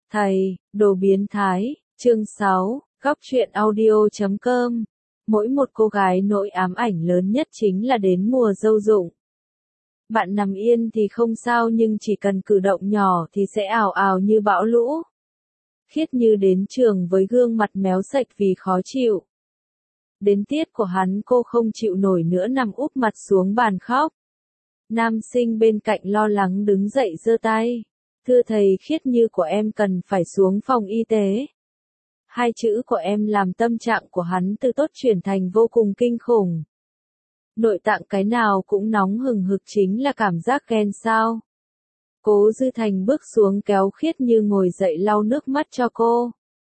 Thầy, đồ biến thái, chương 6, góc truyện audio.com. Mỗi một cô gái nỗi ám ảnh lớn nhất chính là đến mùa dâu rụng. Bạn nằm yên thì không sao nhưng chỉ cần cử động nhỏ thì sẽ ào ào như bão lũ. Khiết Như đến trường với gương mặt méo sạch vì khó chịu. Đến tiết của hắn cô không chịu nổi nữa nằm úp mặt xuống bàn khóc. Nam sinh bên cạnh lo lắng đứng dậy giơ tay. Thưa thầy, Khiết Như của em cần phải xuống phòng y tế. Hai chữ của em làm tâm trạng của hắn từ tốt chuyển thành vô cùng kinh khủng. Nội tạng cái nào cũng nóng hừng hực, chính là cảm giác ghen sao. Cố Dư Thành bước xuống kéo Khiết Như ngồi dậy lau nước mắt cho cô.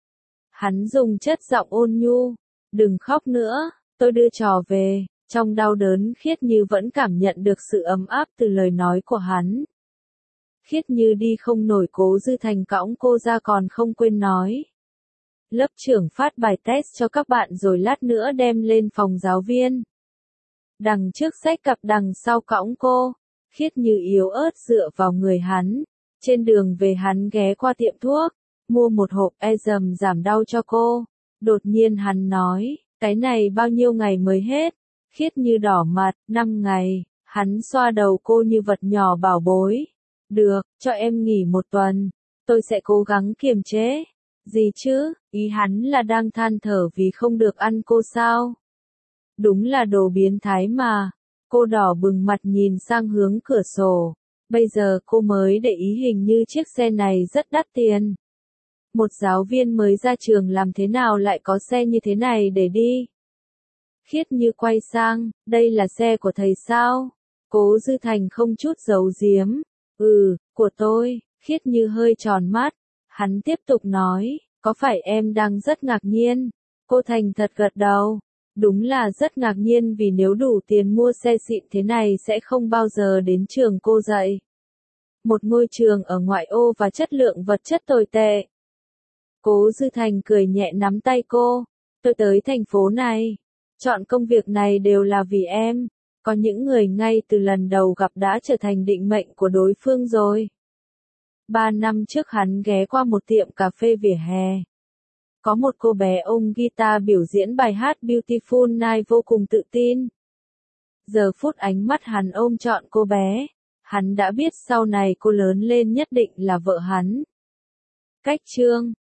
Hắn dùng chất giọng ôn nhu. Đừng khóc nữa, tôi đưa trò về. Trong đau đớn Khiết Như vẫn cảm nhận được sự ấm áp từ lời nói của hắn. Khiết Như đi không nổi, Cố Dư Thành cõng cô ra còn không quên nói. Lớp trưởng phát bài test cho các bạn rồi lát nữa đem lên phòng giáo viên. Đằng trước xách cặp, đằng sau cõng cô. Khiết Như yếu ớt dựa vào người hắn. Trên đường về hắn ghé qua tiệm thuốc, mua một hộp Ezem giảm đau cho cô. Đột nhiên hắn nói, cái này bao nhiêu ngày mới hết? Khiết Như đỏ mặt, 5 ngày. Hắn xoa đầu cô như vật nhỏ bảo bối. Được, cho em nghỉ 1 tuần. Tôi sẽ cố gắng kiềm chế. Gì chứ, ý hắn là đang than thở vì không được ăn cô sao? Đúng là đồ biến thái mà. Cô đỏ bừng mặt nhìn sang hướng cửa sổ. Bây giờ cô mới để ý hình như chiếc xe này rất đắt tiền. Một giáo viên mới ra trường làm thế nào lại có xe như thế này để đi? Khiết Như quay sang, đây là xe của thầy sao? Cố Dư Thành không chút giấu giếm. Của tôi. Khiết Như hơi tròn mắt. Hắn tiếp tục nói, có phải em đang rất ngạc nhiên? Cô thành thật gật đầu. Đúng là rất ngạc nhiên, vì nếu đủ tiền mua xe xịn thế này sẽ không bao giờ đến trường cô dạy. Một ngôi trường ở ngoại ô và chất lượng vật chất tồi tệ. Cố Dư Thành cười nhẹ nắm tay cô. Tôi tới thành phố này, chọn công việc này đều là vì em. Có những người ngay từ lần đầu gặp đã trở thành định mệnh của đối phương rồi. 3 năm trước hắn ghé qua một tiệm cà phê vỉa hè. Có một cô bé ôm guitar biểu diễn bài hát Beautiful Night vô cùng tự tin. Giờ phút ánh mắt hắn ôm trọn cô bé, hắn đã biết sau này cô lớn lên nhất định là vợ hắn. Cách chương